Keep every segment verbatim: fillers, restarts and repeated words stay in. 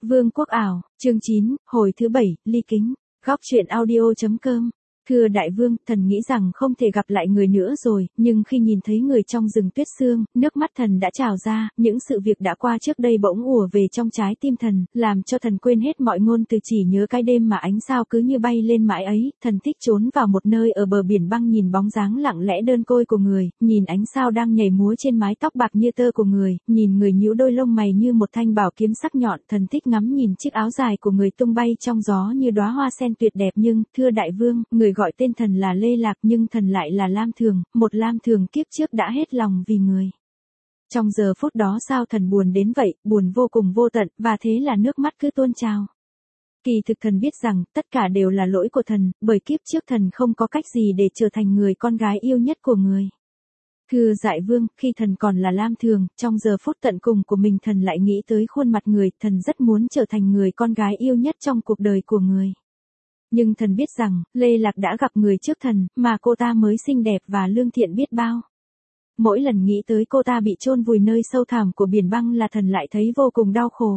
Vương quốc ảo, chương chín, hồi thứ bảy, ly kính, góc truyện audio.com. Thưa đại vương, thần nghĩ rằng không thể gặp lại người nữa rồi, nhưng khi nhìn thấy người trong rừng tuyết sương, nước mắt thần đã trào ra, những sự việc đã qua trước đây bỗng ùa về trong trái tim thần, làm cho thần quên hết mọi ngôn từ, chỉ nhớ cái đêm mà ánh sao cứ như bay lên mãi ấy, thần thích trốn vào một nơi ở bờ biển băng, nhìn bóng dáng lặng lẽ đơn côi của người, nhìn ánh sao đang nhảy múa trên mái tóc bạc như tơ của người, nhìn người nhíu đôi lông mày như một thanh bảo kiếm sắc nhọn, thần thích ngắm nhìn chiếc áo dài của người tung bay trong gió như đóa hoa sen tuyệt đẹp. Nhưng, thưa đại vương, người gọi tên thần là Lê Lạc nhưng thần lại là Lam Thường, một Lam Thường kiếp trước đã hết lòng vì người. Trong giờ phút đó sao thần buồn đến vậy, buồn vô cùng vô tận, và thế là nước mắt cứ tuôn trào. Kỳ thực thần biết rằng, tất cả đều là lỗi của thần, bởi kiếp trước thần không có cách gì để trở thành người con gái yêu nhất của người. Thưa Dại Vương, khi thần còn là Lam Thường, trong giờ phút tận cùng của mình thần lại nghĩ tới khuôn mặt người, thần rất muốn trở thành người con gái yêu nhất trong cuộc đời của người. Nhưng thần biết rằng, Lê Lạc đã gặp người trước thần, mà cô ta mới xinh đẹp và lương thiện biết bao. Mỗi lần nghĩ tới cô ta bị chôn vùi nơi sâu thẳm của biển băng là thần lại thấy vô cùng đau khổ.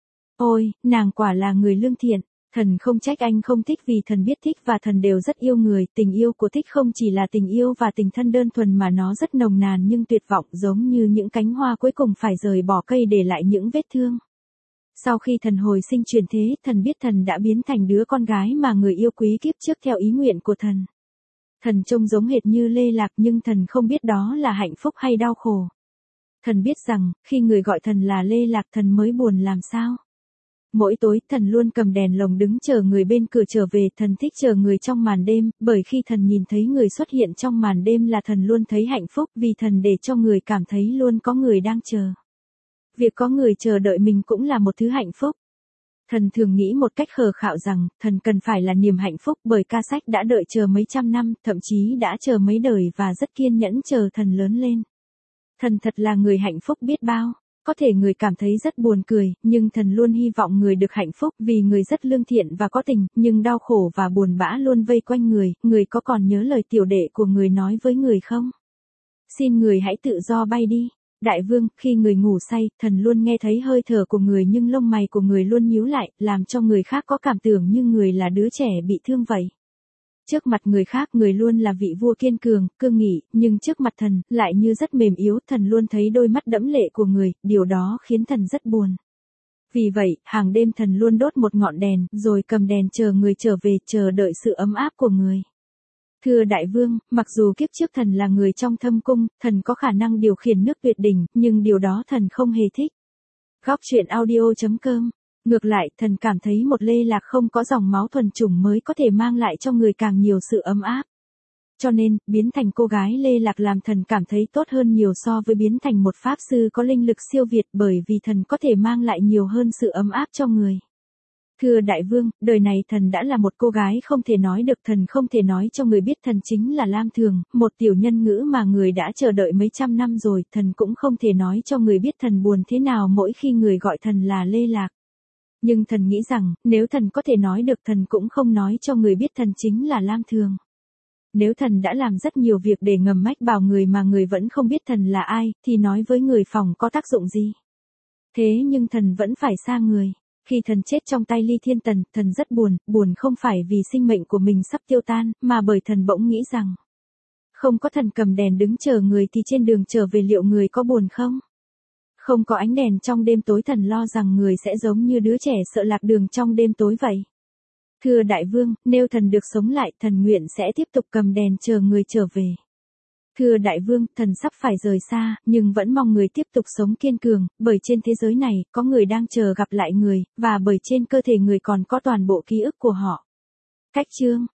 Ôi, nàng quả là người lương thiện. Thần không trách anh không thích, vì thần biết thích và thần đều rất yêu người. Tình yêu của thích không chỉ là tình yêu và tình thân đơn thuần mà nó rất nồng nàn nhưng tuyệt vọng, giống như những cánh hoa cuối cùng phải rời bỏ cây để lại những vết thương. Sau khi thần hồi sinh chuyển thế, thần biết thần đã biến thành đứa con gái mà người yêu quý kiếp trước theo ý nguyện của thần. Thần trông giống hệt như Lê Lạc nhưng thần không biết đó là hạnh phúc hay đau khổ. Thần biết rằng, khi người gọi thần là Lê Lạc thần mới buồn làm sao. Mỗi tối, thần luôn cầm đèn lồng đứng chờ người bên cửa trở về, thần thích chờ người trong màn đêm, bởi khi thần nhìn thấy người xuất hiện trong màn đêm là thần luôn thấy hạnh phúc, vì thần để cho người cảm thấy luôn có người đang chờ. Việc có người chờ đợi mình cũng là một thứ hạnh phúc. Thần thường nghĩ một cách khờ khạo rằng, thần cần phải là niềm hạnh phúc, bởi ca sách đã đợi chờ mấy trăm năm, thậm chí đã chờ mấy đời và rất kiên nhẫn chờ thần lớn lên. Thần thật là người hạnh phúc biết bao. Có thể người cảm thấy rất buồn cười, nhưng thần luôn hy vọng người được hạnh phúc, vì người rất lương thiện và có tình, nhưng đau khổ và buồn bã luôn vây quanh người. Người có còn nhớ lời tiểu đệ của người nói với người không? Xin người hãy tự do bay đi. Đại vương, khi người ngủ say, thần luôn nghe thấy hơi thở của người nhưng lông mày của người luôn nhíu lại, làm cho người khác có cảm tưởng như người là đứa trẻ bị thương vậy. Trước mặt người khác người luôn là vị vua kiên cường, cương nghị, nhưng trước mặt thần, lại như rất mềm yếu, thần luôn thấy đôi mắt đẫm lệ của người, điều đó khiến thần rất buồn. Vì vậy, hàng đêm thần luôn đốt một ngọn đèn, rồi cầm đèn chờ người trở về, chờ đợi sự ấm áp của người. Thưa đại vương, mặc dù kiếp trước thần là người trong thâm cung, thần có khả năng điều khiển nước tuyệt đỉnh, nhưng điều đó thần không hề thích. Góc truyện audio.com. Ngược lại, thần cảm thấy một Lê Lạc không có dòng máu thuần chủng mới có thể mang lại cho người càng nhiều sự ấm áp. Cho nên, biến thành cô gái Lê Lạc làm thần cảm thấy tốt hơn nhiều so với biến thành một pháp sư có linh lực siêu việt, bởi vì thần có thể mang lại nhiều hơn sự ấm áp cho người. Thưa đại vương, đời này thần đã là một cô gái không thể nói được, thần không thể nói cho người biết thần chính là Lam Thường, một tiểu nhân ngữ mà người đã chờ đợi mấy trăm năm rồi, thần cũng không thể nói cho người biết thần buồn thế nào mỗi khi người gọi thần là Lê Lạc. Nhưng thần nghĩ rằng, nếu thần có thể nói được thần cũng không nói cho người biết thần chính là Lam Thường. Nếu thần đã làm rất nhiều việc để ngầm mách bảo người mà người vẫn không biết thần là ai, thì nói với người phòng có tác dụng gì? Thế nhưng thần vẫn phải xa người. Khi thần chết trong tay Ly Thiên Tần, thần rất buồn, buồn không phải vì sinh mệnh của mình sắp tiêu tan, mà bởi thần bỗng nghĩ rằng, không có thần cầm đèn đứng chờ người thì trên đường trở về liệu người có buồn không? Không có ánh đèn trong đêm tối, thần lo rằng người sẽ giống như đứa trẻ sợ lạc đường trong đêm tối vậy. Thưa đại vương, nếu thần được sống lại, thần nguyện sẽ tiếp tục cầm đèn chờ người trở về. Thưa đại vương, thần sắp phải rời xa, nhưng vẫn mong người tiếp tục sống kiên cường, bởi trên thế giới này, có người đang chờ gặp lại người, và bởi trên cơ thể người còn có toàn bộ ký ức của họ. Cách chương